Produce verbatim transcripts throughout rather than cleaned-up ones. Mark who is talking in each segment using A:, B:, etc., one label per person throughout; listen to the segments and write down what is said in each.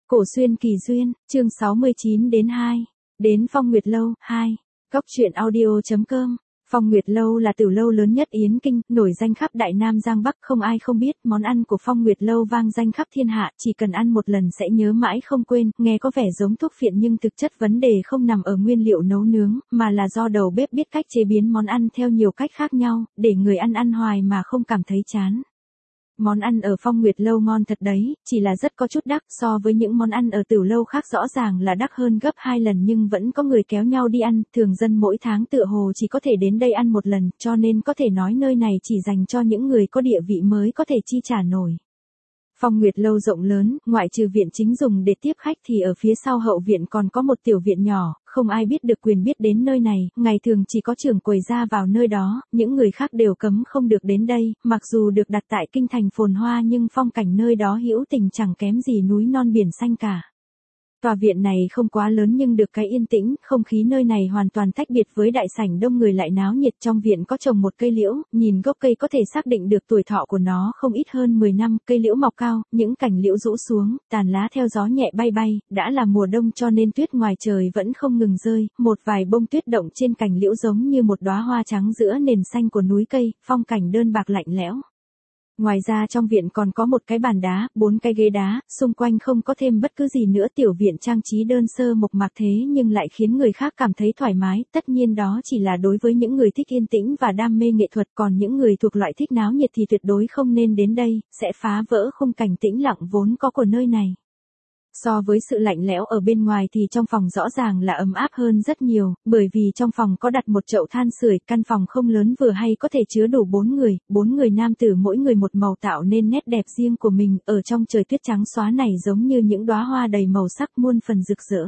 A: Cổ xuyên kỳ duyên, chương sáu mươi chín đến hai. Đến Phong Nguyệt Lâu, hai. Góc truyện audio.com. Phong Nguyệt Lâu là tiểu lâu lớn nhất Yến Kinh, nổi danh khắp Đại Nam Giang Bắc, không ai không biết, món ăn của Phong Nguyệt Lâu vang danh khắp thiên hạ, chỉ cần ăn một lần sẽ nhớ mãi không quên, nghe có vẻ giống thuốc phiện nhưng thực chất vấn đề không nằm ở nguyên liệu nấu nướng, mà là do đầu bếp biết cách chế biến món ăn theo nhiều cách khác nhau, để người ăn ăn hoài mà không cảm thấy chán. Món ăn ở Phong Nguyệt Lâu ngon thật đấy, chỉ là rất có chút đắt, so với những món ăn ở tiểu lâu khác rõ ràng là đắt hơn gấp hai lần nhưng vẫn có người kéo nhau đi ăn, thường dân mỗi tháng tựa hồ chỉ có thể đến đây ăn một lần, cho nên có thể nói nơi này chỉ dành cho những người có địa vị mới có thể chi trả nổi. Phong Nguyệt Lâu rộng lớn, ngoại trừ viện chính dùng để tiếp khách thì ở phía sau hậu viện còn có một tiểu viện nhỏ, không ai biết được quyền biết đến nơi này, ngày thường chỉ có trưởng quầy ra vào nơi đó, những người khác đều cấm không được đến đây, mặc dù được đặt tại kinh thành phồn hoa nhưng phong cảnh nơi đó hữu tình chẳng kém gì núi non biển xanh cả. Tòa viện này không quá lớn nhưng được cái yên tĩnh, không khí nơi này hoàn toàn tách biệt với đại sảnh đông người lại náo nhiệt. Trong viện có trồng một cây liễu, nhìn gốc cây có thể xác định được tuổi thọ của nó không ít hơn mười năm, cây liễu mọc cao, những cành liễu rũ xuống, tàn lá theo gió nhẹ bay bay, đã là mùa đông cho nên tuyết ngoài trời vẫn không ngừng rơi, một vài bông tuyết động trên cành liễu giống như một đóa hoa trắng giữa nền xanh của núi cây, phong cảnh đơn bạc lạnh lẽo. Ngoài ra trong viện còn có một cái bàn đá, bốn cái ghế đá, xung quanh không có thêm bất cứ gì nữa, tiểu viện trang trí đơn sơ mộc mạc thế nhưng lại khiến người khác cảm thấy thoải mái, tất nhiên đó chỉ là đối với những người thích yên tĩnh và đam mê nghệ thuật, còn những người thuộc loại thích náo nhiệt thì tuyệt đối không nên đến đây, sẽ phá vỡ khung cảnh tĩnh lặng vốn có của nơi này. So với sự lạnh lẽo ở bên ngoài thì trong phòng rõ ràng là ấm áp hơn rất nhiều, bởi vì trong phòng có đặt một chậu than sưởi, căn phòng không lớn vừa hay có thể chứa đủ bốn người, bốn người nam tử mỗi người một màu tạo nên nét đẹp riêng của mình, ở trong trời tuyết trắng xóa này giống như những đóa hoa đầy màu sắc muôn phần rực rỡ.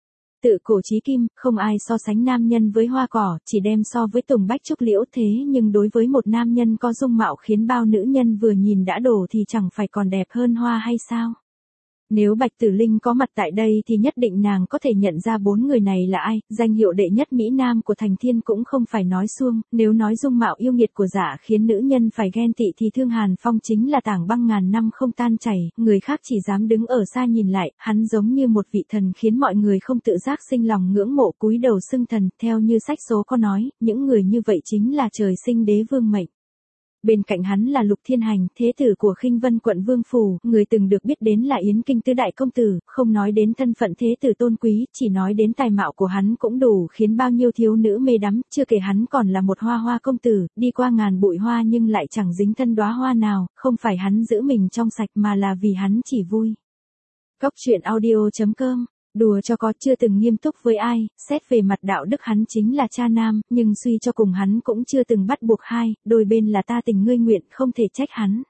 A: Tự cổ chí kim, không ai so sánh nam nhân với hoa cỏ, chỉ đem so với tùng bách trúc liễu, thế nhưng đối với một nam nhân có dung mạo khiến bao nữ nhân vừa nhìn đã đổ thì chẳng phải còn đẹp hơn hoa hay sao? Nếu Bạch Tử Linh có mặt tại đây thì nhất định nàng có thể nhận ra bốn người này là ai, danh hiệu đệ nhất Mỹ Nam của Thành Thiên cũng không phải nói suông, nếu nói dung mạo yêu nghiệt của Giả khiến nữ nhân phải ghen tị thì Thương Hàn Phong chính là tảng băng ngàn năm không tan chảy, người khác chỉ dám đứng ở xa nhìn lại, hắn giống như một vị thần khiến mọi người không tự giác sinh lòng ngưỡng mộ cúi đầu xưng thần, theo như sách số có nói, những người như vậy chính là trời sinh đế vương mệnh. Bên cạnh hắn là Lục Thiên Hành, thế tử của Khinh Vân quận Vương Phủ, người từng được biết đến là Yến Kinh tứ đại công tử, không nói đến thân phận thế tử tôn quý, chỉ nói đến tài mạo của hắn cũng đủ khiến bao nhiêu thiếu nữ mê đắm, chưa kể hắn còn là một hoa hoa công tử, đi qua ngàn bụi hoa nhưng lại chẳng dính thân đóa hoa nào, không phải hắn giữ mình trong sạch mà là vì hắn chỉ vui. Góc truyện audio.com. Đùa cho có, chưa từng nghiêm túc với ai, xét về mặt đạo đức hắn chính là cha nam, nhưng suy cho cùng hắn cũng chưa từng bắt buộc hai, đôi bên là ta tình ngươi nguyện, không thể trách hắn.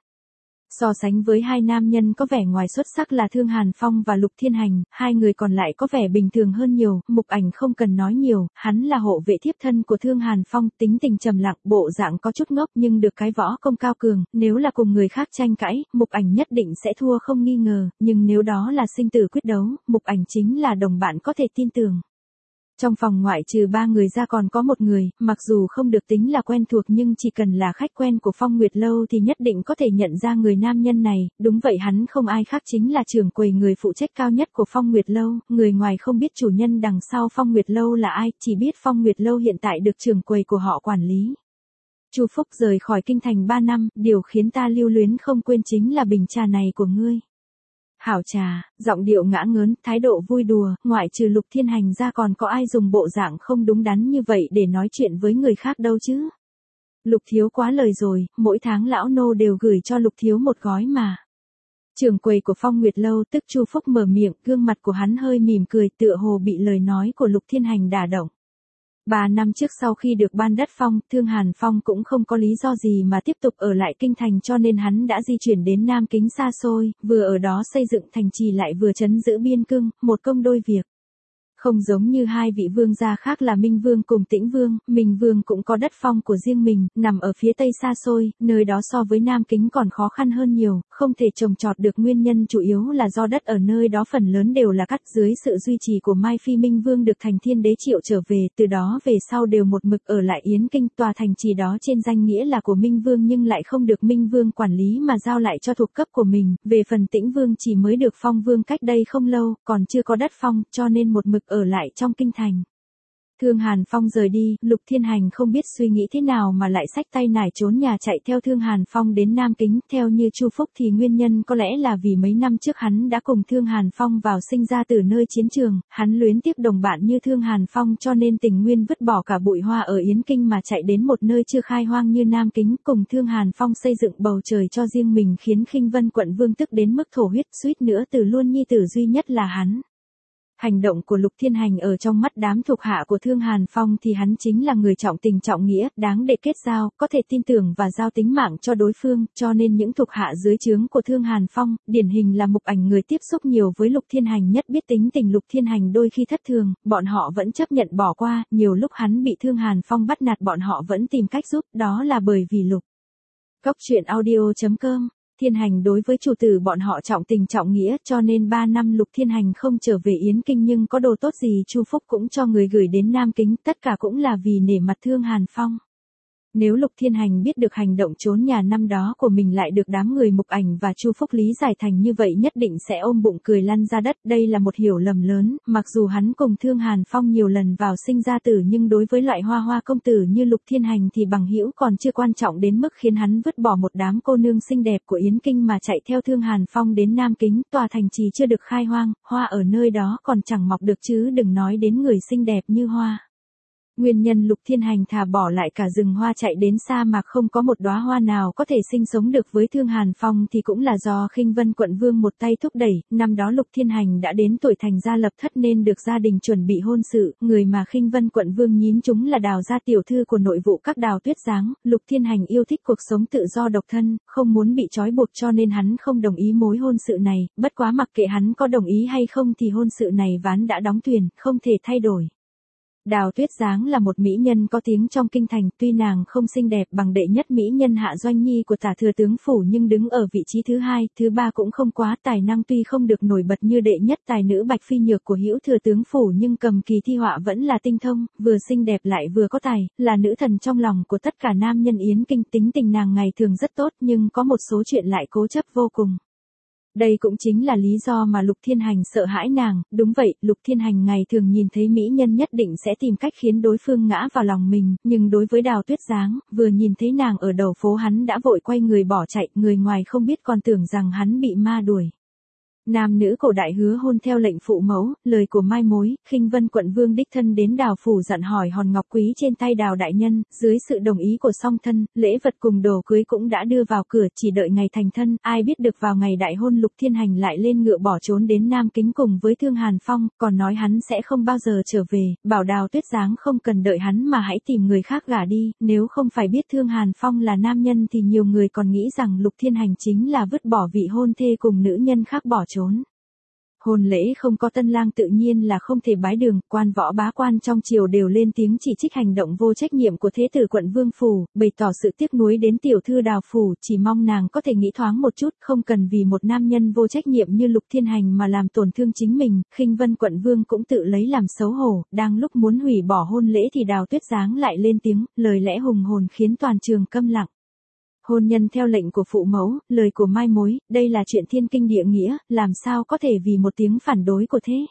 A: So sánh với hai nam nhân có vẻ ngoài xuất sắc là Thương Hàn Phong và Lục Thiên Hành, hai người còn lại có vẻ bình thường hơn nhiều, Mục Ảnh không cần nói nhiều, hắn là hộ vệ thiếp thân của Thương Hàn Phong, tính tình trầm lặng, bộ dạng có chút ngốc nhưng được cái võ công cao cường, nếu là cùng người khác tranh cãi, Mục Ảnh nhất định sẽ thua không nghi ngờ, nhưng nếu đó là sinh tử quyết đấu, Mục Ảnh chính là đồng bạn có thể tin tưởng. Trong phòng ngoại trừ ba người ra còn có một người, mặc dù không được tính là quen thuộc nhưng chỉ cần là khách quen của Phong Nguyệt Lâu thì nhất định có thể nhận ra người nam nhân này, đúng vậy hắn không ai khác chính là trưởng quầy, người phụ trách cao nhất của Phong Nguyệt Lâu, người ngoài không biết chủ nhân đằng sau Phong Nguyệt Lâu là ai, chỉ biết Phong Nguyệt Lâu hiện tại được trưởng quầy của họ quản lý. Chu Phúc rời khỏi kinh thành ba năm, điều khiến ta lưu luyến không quên chính là bình trà này của ngươi. Hảo trà, giọng điệu ngã ngớn, thái độ vui đùa, ngoại trừ Lục Thiên Hành ra còn có ai dùng bộ dạng không đúng đắn như vậy để nói chuyện với người khác đâu chứ. Lục thiếu quá lời rồi, mỗi tháng lão nô đều gửi cho Lục thiếu một gói mà. Trưởng quầy của Phong Nguyệt Lâu tức Chu Phúc mở miệng, gương mặt của hắn hơi mỉm cười, tựa hồ bị lời nói của Lục Thiên Hành đả động. Ba năm trước sau khi được ban đất phong, Thương Hàn Phong cũng không có lý do gì mà tiếp tục ở lại kinh thành cho nên hắn đã di chuyển đến Nam Kính xa xôi, vừa ở đó xây dựng thành trì lại vừa trấn giữ biên cương, một công đôi việc. Không giống như hai vị vương gia khác là Minh Vương cùng Tĩnh Vương, Minh Vương cũng có đất phong của riêng mình, nằm ở phía tây xa xôi, nơi đó so với Nam Kính còn khó khăn hơn nhiều, không thể trồng trọt được, nguyên nhân chủ yếu là do đất ở nơi đó phần lớn đều là cắt, dưới sự duy trì của Mai Phi Minh Vương được Thành Thiên Đế triệu trở về, từ đó về sau đều một mực ở lại Yến Kinh, tòa thành trì đó trên danh nghĩa là của Minh Vương nhưng lại không được Minh Vương quản lý mà giao lại cho thuộc cấp của mình, về phần Tĩnh Vương chỉ mới được phong vương cách đây không lâu, còn chưa có đất phong, cho nên một mực ở lại trong kinh thành. Thương Hàn Phong rời đi, Lục Thiên Hành không biết suy nghĩ thế nào mà lại xách tay nải trốn nhà chạy theo Thương Hàn Phong đến Nam Kính, theo như Chu Phúc thì nguyên nhân có lẽ là vì mấy năm trước hắn đã cùng Thương Hàn Phong vào sinh ra từ nơi chiến trường, hắn luyến tiếc đồng bạn như Thương Hàn Phong cho nên tình nguyên vứt bỏ cả bụi hoa ở Yến Kinh mà chạy đến một nơi chưa khai hoang như Nam Kính, cùng Thương Hàn Phong xây dựng bầu trời cho riêng mình, khiến Khinh Vân quận vương tức đến mức thổ huyết, suýt nữa từ luôn nhi tử duy nhất là hắn. Hành động của Lục Thiên Hành ở trong mắt đám thuộc hạ của Thương Hàn Phong thì hắn chính là người trọng tình trọng nghĩa, đáng để kết giao, có thể tin tưởng và giao tính mạng cho đối phương, cho nên những thuộc hạ dưới trướng của Thương Hàn Phong, điển hình là Mục Ảnh người tiếp xúc nhiều với Lục Thiên Hành nhất biết tính tình Lục Thiên Hành đôi khi thất thường, bọn họ vẫn chấp nhận bỏ qua, nhiều lúc hắn bị Thương Hàn Phong bắt nạt bọn họ vẫn tìm cách giúp, đó là bởi vì Lục. Góc truyện audio chấm com Thiên Hành đối với chủ tử bọn họ trọng tình trọng nghĩa, cho nên ba năm Lục Thiên Hành không trở về Yến Kinh nhưng có đồ tốt gì Chu Phúc cũng cho người gửi đến Nam Kính, tất cả cũng là vì nể mặt Thương Hàn Phong. Nếu Lục Thiên Hành biết được hành động trốn nhà năm đó của mình lại được đám người Mục Ảnh và Chu Phúc lý giải thành như vậy nhất định sẽ ôm bụng cười lăn ra đất, đây là một hiểu lầm lớn, mặc dù hắn cùng Thương Hàn Phong nhiều lần vào sinh ra tử nhưng đối với loại hoa hoa công tử như Lục Thiên Hành thì bằng hữu còn chưa quan trọng đến mức khiến hắn vứt bỏ một đám cô nương xinh đẹp của Yến Kinh mà chạy theo Thương Hàn Phong đến Nam Kính, tòa thành trì chưa được khai hoang, hoa ở nơi đó còn chẳng mọc được chứ đừng nói đến người xinh đẹp như hoa. Nguyên nhân Lục Thiên Hành thà bỏ lại cả rừng hoa chạy đến sa mạc không có một đóa hoa nào có thể sinh sống được với Thương Hàn Phong thì cũng là do Khinh Vân quận vương một tay thúc đẩy, năm đó Lục Thiên Hành đã đến tuổi thành gia lập thất nên được gia đình chuẩn bị hôn sự, người mà Khinh Vân quận vương nhím chúng là Đào gia tiểu thư của nội vụ các Đào Tuyết Giáng, Lục Thiên Hành yêu thích cuộc sống tự do độc thân, không muốn bị trói buộc cho nên hắn không đồng ý mối hôn sự này, bất quá mặc kệ hắn có đồng ý hay không thì hôn sự này ván đã đóng thuyền, không thể thay đổi. Đào Tuyết Giáng là một mỹ nhân có tiếng trong kinh thành, tuy nàng không xinh đẹp bằng đệ nhất mỹ nhân Hạ Doanh Nhi của Tả thừa tướng phủ nhưng đứng ở vị trí thứ hai, thứ ba cũng không quá, tài năng tuy không được nổi bật như đệ nhất tài nữ Bạch Phi Nhược của Hữu thừa tướng phủ nhưng cầm kỳ thi họa vẫn là tinh thông, vừa xinh đẹp lại vừa có tài, là nữ thần trong lòng của tất cả nam nhân Yến Kinh, tính tình nàng ngày thường rất tốt nhưng có một số chuyện lại cố chấp vô cùng. Đây cũng chính là lý do mà Lục Thiên Hành sợ hãi nàng, đúng vậy, Lục Thiên Hành ngày thường nhìn thấy mỹ nhân nhất định sẽ tìm cách khiến đối phương ngã vào lòng mình, nhưng đối với Đào Tuyết Giáng, vừa nhìn thấy nàng ở đầu phố hắn đã vội quay người bỏ chạy, người ngoài không biết còn tưởng rằng hắn bị ma đuổi. Nam nữ cổ đại hứa hôn theo lệnh phụ mẫu, lời của mai mối, Khinh Vân quận vương đích thân đến Đào phủ dặn hỏi hòn ngọc quý trên tay Đào đại nhân, dưới sự đồng ý của song thân, lễ vật cùng đồ cưới cũng đã đưa vào cửa, chỉ đợi ngày thành thân, ai biết được vào ngày đại hôn Lục Thiên Hành lại lên ngựa bỏ trốn đến Nam Kính cùng với Thương Hàn Phong, còn nói hắn sẽ không bao giờ trở về, bảo Đào Tuyết Giáng không cần đợi hắn mà hãy tìm người khác gả đi, nếu không phải biết Thương Hàn Phong là nam nhân thì nhiều người còn nghĩ rằng Lục Thiên Hành chính là vứt bỏ vị hôn thê cùng nữ nhân khác bỏ trốn. Hôn lễ không có tân lang tự nhiên là không thể bái đường, quan võ bá quan trong triều đều lên tiếng chỉ trích hành động vô trách nhiệm của thế tử quận vương phủ, bày tỏ sự tiếc nuối đến tiểu thư Đào phủ, chỉ mong nàng có thể nghĩ thoáng một chút, không cần vì một nam nhân vô trách nhiệm như Lục Thiên Hành mà làm tổn thương chính mình. Khinh Vân quận vương cũng tự lấy làm xấu hổ, đang lúc muốn hủy bỏ hôn lễ thì Đào Tuyết Giáng lại lên tiếng, lời lẽ hùng hồn khiến toàn trường câm lặng. Hôn nhân theo lệnh của phụ mẫu, lời của mai mối, đây là chuyện thiên kinh địa nghĩa, làm sao có thể vì một tiếng phản đối của thế.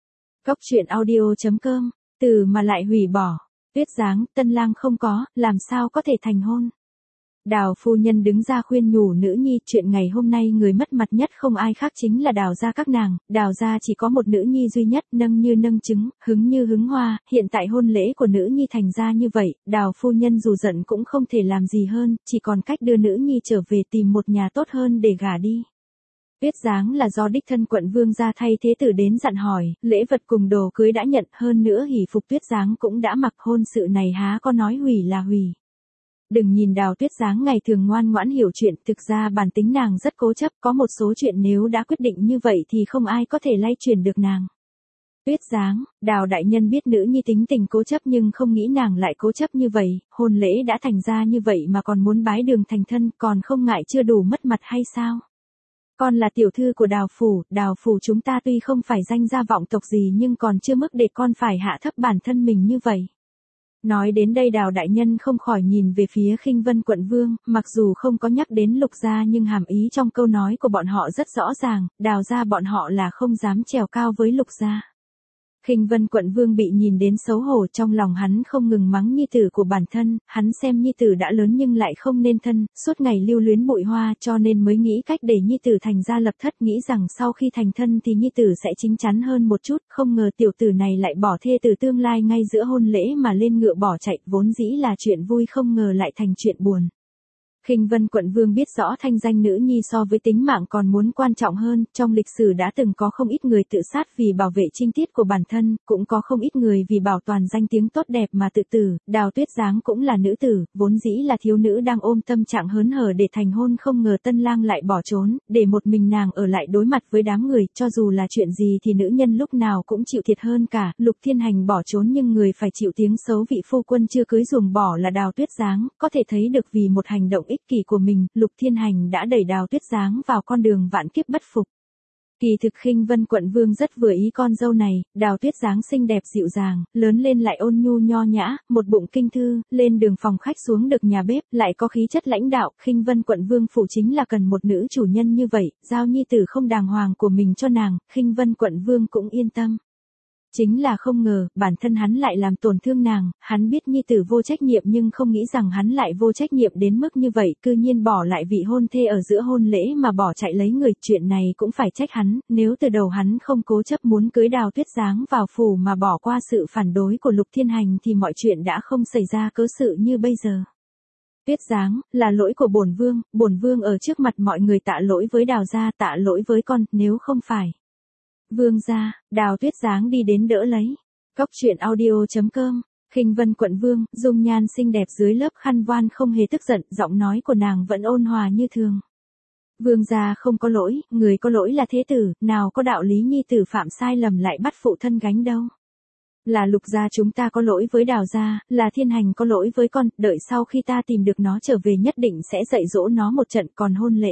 A: Góc truyện audio chấm com, từ mà lại hủy bỏ, Tuyết Giáng, tân lang không có, làm sao có thể thành hôn. Đào phu nhân đứng ra khuyên nhủ nữ nhi, chuyện ngày hôm nay người mất mặt nhất không ai khác chính là Đào gia các nàng, Đào gia chỉ có một nữ nhi duy nhất, nâng như nâng trứng, hứng như hứng hoa, hiện tại hôn lễ của nữ nhi thành ra như vậy, Đào phu nhân dù giận cũng không thể làm gì hơn, chỉ còn cách đưa nữ nhi trở về tìm một nhà tốt hơn để gả đi. Tuyết Giáng là do đích thân quận vương gia thay thế tử đến dặn hỏi, lễ vật cùng đồ cưới đã nhận, hơn nữa hỷ phục Tuyết Giáng cũng đã mặc, hôn sự này há có nói hủy là hủy. Đừng nhìn Đào Tuyết Giáng ngày thường ngoan ngoãn hiểu chuyện, thực ra bản tính nàng rất cố chấp, có một số chuyện nếu đã quyết định như vậy thì không ai có thể lay chuyển được nàng. Tuyết Giáng, Đào đại nhân biết nữ nhi tính tình cố chấp nhưng không nghĩ nàng lại cố chấp như vậy, hôn lễ đã thành ra như vậy mà còn muốn bái đường thành thân, còn không ngại chưa đủ mất mặt hay sao? Con là tiểu thư của Đào phủ, Đào phủ chúng ta tuy không phải danh gia vọng tộc gì nhưng còn chưa mức để con phải hạ thấp bản thân mình như vậy. Nói đến đây Đào đại nhân không khỏi nhìn về phía Khinh Vân quận vương, mặc dù không có nhắc đến Lục gia nhưng hàm ý trong câu nói của bọn họ rất rõ ràng, Đào gia bọn họ là không dám trèo cao với Lục gia. Khinh Vân quận vương bị nhìn đến xấu hổ, trong lòng hắn không ngừng mắng nhi tử của bản thân, hắn xem nhi tử đã lớn nhưng lại không nên thân, suốt ngày lưu luyến bụi hoa cho nên mới nghĩ cách để nhi tử thành gia lập thất, nghĩ rằng sau khi thành thân thì nhi tử sẽ chín chắn hơn một chút, không ngờ tiểu tử này lại bỏ thê tử tương lai ngay giữa hôn lễ mà lên ngựa bỏ chạy, vốn dĩ là chuyện vui không ngờ lại thành chuyện buồn. Khinh Vân quận vương biết rõ thanh danh nữ nhi so với tính mạng còn muốn quan trọng hơn, trong lịch sử đã từng có không ít người tự sát vì bảo vệ trinh tiết của bản thân, cũng có không ít người vì bảo toàn danh tiếng tốt đẹp mà tự tử, Đào Tuyết Giáng cũng là nữ tử, vốn dĩ là thiếu nữ đang ôm tâm trạng hớn hở để thành hôn, không ngờ tân lang lại bỏ trốn, để một mình nàng ở lại đối mặt với đám người, cho dù là chuyện gì thì nữ nhân lúc nào cũng chịu thiệt hơn cả, Lục Thiên Hành bỏ trốn nhưng người phải chịu tiếng xấu vị phu quân chưa cưới ruồng bỏ là Đào Tuyết Giáng, có thể thấy được vì một hành động ích kỷ của mình, Lục Thiên Hành đã đẩy Đào Tuyết Giáng vào con đường vạn kiếp bất phục. Kỳ thực Khinh Vân quận vương rất vừa ý con dâu này, Đào Tuyết Giáng xinh đẹp dịu dàng, lớn lên lại ôn nhu nho nhã, một bụng kinh thư, lên đường phòng khách xuống được nhà bếp, lại có khí chất lãnh đạo, Khinh Vân quận vương phủ chính là cần một nữ chủ nhân như vậy, giao nhi tử không đàng hoàng của mình cho nàng, Khinh Vân quận vương cũng yên tâm. Chính là không ngờ, bản thân hắn lại làm tổn thương nàng, hắn biết nhi tử vô trách nhiệm nhưng không nghĩ rằng hắn lại vô trách nhiệm đến mức như vậy, cư nhiên bỏ lại vị hôn thê ở giữa hôn lễ mà bỏ chạy lấy người, chuyện này cũng phải trách hắn, nếu từ đầu hắn không cố chấp muốn cưới Đào Tuyết Giáng vào phủ mà bỏ qua sự phản đối của Lục Thiên Hành thì mọi chuyện đã không xảy ra cớ sự như bây giờ. Tuyết Giáng, là lỗi của bổn vương, bổn vương ở trước mặt mọi người tạ lỗi với Đào gia, tạ lỗi với con, nếu không phải vương gia, Đào Tuyết Giáng đi đến đỡ lấy. Cốc truyện audio chấm com. Khinh Vân quận vương, dung nhan xinh đẹp dưới lớp khăn voan không hề tức giận, giọng nói của nàng vẫn ôn hòa như thường. Vương gia không có lỗi, người có lỗi là thế tử, nào có đạo lý nhi tử phạm sai lầm lại bắt phụ thân gánh đâu. Là Lục gia chúng ta có lỗi với Đào gia, là Thiên Hành có lỗi với con, đợi sau khi ta tìm được nó trở về nhất định sẽ dạy dỗ nó một trận, còn hôn lễ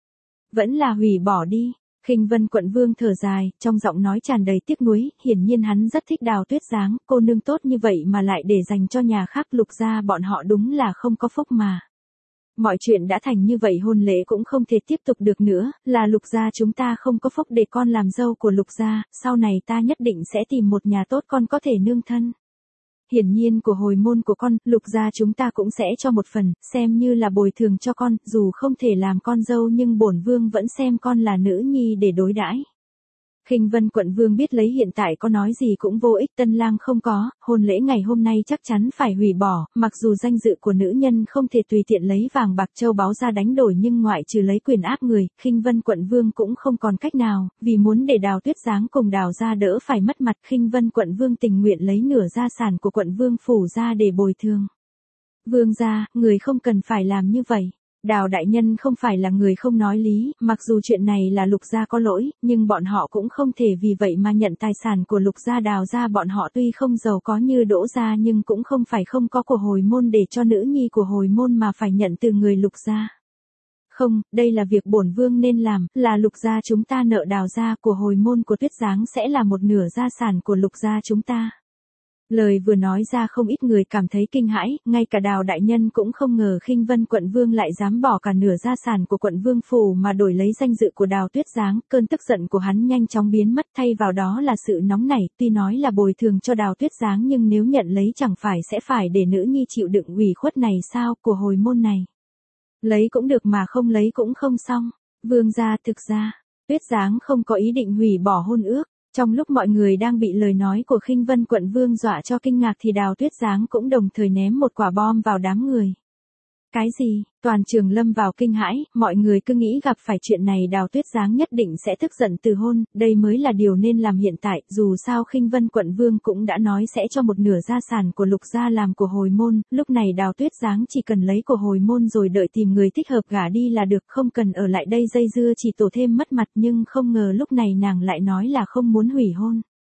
A: vẫn là hủy bỏ đi. Khinh Vân quận vương thở dài, trong giọng nói tràn đầy tiếc nuối, hiển nhiên hắn rất thích Đào Tuyết Giáng, cô nương tốt như vậy mà lại để dành cho nhà khác, Lục gia bọn họ đúng là không có phúc mà. Mọi chuyện đã thành như vậy, hôn lễ cũng không thể tiếp tục được nữa, là Lục gia chúng ta không có phúc để con làm dâu của Lục gia, sau này ta nhất định sẽ tìm một nhà tốt con có thể nương thân. Hiển nhiên của hồi môn của con, Lục gia chúng ta cũng sẽ cho một phần, xem như là bồi thường cho con, dù không thể làm con dâu nhưng bổn vương vẫn xem con là nữ nhi để đối đãi. Khinh Vân quận vương biết lấy hiện tại có nói gì cũng vô ích, tân lang không có, hôn lễ ngày hôm nay chắc chắn phải hủy bỏ, mặc dù danh dự của nữ nhân không thể tùy tiện lấy vàng bạc châu báu ra đánh đổi nhưng ngoại trừ lấy quyền áp người, Khinh Vân quận vương cũng không còn cách nào, vì muốn để Đào Tuyết Giáng cùng Đào gia đỡ phải mất mặt, Khinh Vân quận vương tình nguyện lấy nửa gia sản của quận vương phủ ra để bồi thường. Vương gia, người không cần phải làm như vậy. Đào đại nhân không phải là người không nói lý, mặc dù chuyện này là Lục gia có lỗi, nhưng bọn họ cũng không thể vì vậy mà nhận tài sản của Lục gia. Đào gia bọn họ tuy không giàu có như Đỗ gia nhưng cũng không phải không có của hồi môn để cho nữ nhi của hồi môn mà phải nhận từ người Lục gia. Không, đây là việc bổn vương nên làm, là Lục gia chúng ta nợ Đào gia, của hồi môn của Tuyết Giáng sẽ là một nửa gia sản của Lục gia chúng ta. Lời vừa nói ra không ít người cảm thấy kinh hãi, ngay cả Đào đại nhân cũng không ngờ Khinh Vân quận vương lại dám bỏ cả nửa gia sản của quận vương phủ mà đổi lấy danh dự của Đào Tuyết Giáng, cơn tức giận của hắn nhanh chóng biến mất, thay vào đó là sự nóng nảy, tuy nói là bồi thường cho Đào Tuyết Giáng nhưng nếu nhận lấy chẳng phải sẽ phải để nữ nhi chịu đựng ủy khuất này sao, của hồi môn này. Lấy cũng được mà không lấy cũng không xong. Vương gia, thực ra, Tuyết Giáng không có ý định hủy bỏ hôn ước. Trong lúc mọi người đang bị lời nói của Khinh Vân quận vương dọa cho kinh ngạc thì Đào Tuyết Giáng cũng đồng thời ném một quả bom vào đám người. Cái gì? Toàn trường lâm vào kinh hãi, mọi người cứ nghĩ gặp phải chuyện này Đào Tuyết Giáng nhất định sẽ tức giận từ hôn, đây mới là điều nên làm hiện tại, dù sao Khinh Vân quận vương cũng đã nói sẽ cho một nửa gia sản của Lục gia làm của hồi môn, lúc này Đào Tuyết Giáng chỉ cần lấy của hồi môn rồi đợi tìm người thích hợp gả đi là được, không cần ở lại đây dây dưa chỉ tổ thêm mất mặt, nhưng không ngờ lúc này nàng lại nói là không muốn hủy hôn.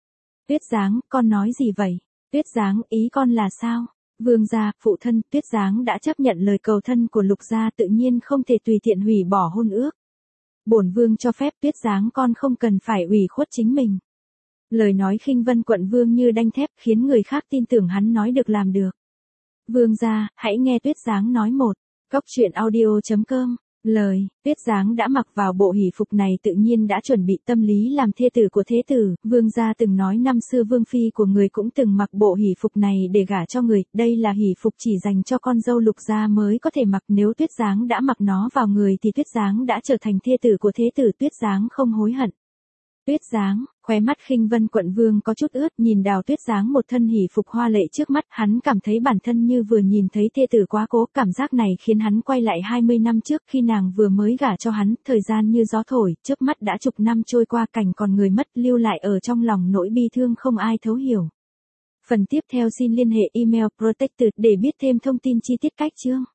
A: Tuyết Giáng, con nói gì vậy? Tuyết Giáng, ý con là sao? Vương gia, phụ thân, Tuyết Giáng đã chấp nhận lời cầu thân của Lục gia, tự nhiên không thể tùy tiện hủy bỏ hôn ước. Bổn vương cho phép, Tuyết Giáng con không cần phải ủy khuất chính mình. Lời nói khinh Vân Quận Vương như đanh thép, khiến người khác tin tưởng hắn nói được làm được. Vương gia, hãy nghe Tuyết Giáng nói một. Cóc truyện audio chấm com. Lời, Tuyết Giáng đã mặc vào bộ hỷ phục này tự nhiên đã chuẩn bị tâm lý làm thê tử của thế tử. Vương gia từng nói năm xưa vương phi của người cũng từng mặc bộ hỷ phục này để gả cho người. Đây là hỷ phục chỉ dành cho con dâu Lục gia mới có thể mặc. Nếu Tuyết Giáng đã mặc nó vào người thì Tuyết Giáng đã trở thành thê tử của thế tử. Tuyết Giáng không hối hận. Tuyết Giáng, khóe mắt khinh Vân Quận Vương có chút ướt, nhìn Đào Tuyết Giáng một thân hỷ phục hoa lệ trước mắt, hắn cảm thấy bản thân như vừa nhìn thấy thê tử quá cố. Cảm giác này khiến hắn quay lại hai mươi năm trước khi nàng vừa mới gả cho hắn. Thời gian như gió thổi, chớp mắt đã chục năm trôi qua, cảnh còn người mất lưu lại ở trong lòng nỗi bi thương không ai thấu hiểu. Phần tiếp theo xin liên hệ email protected để biết thêm thông tin chi tiết cách chương.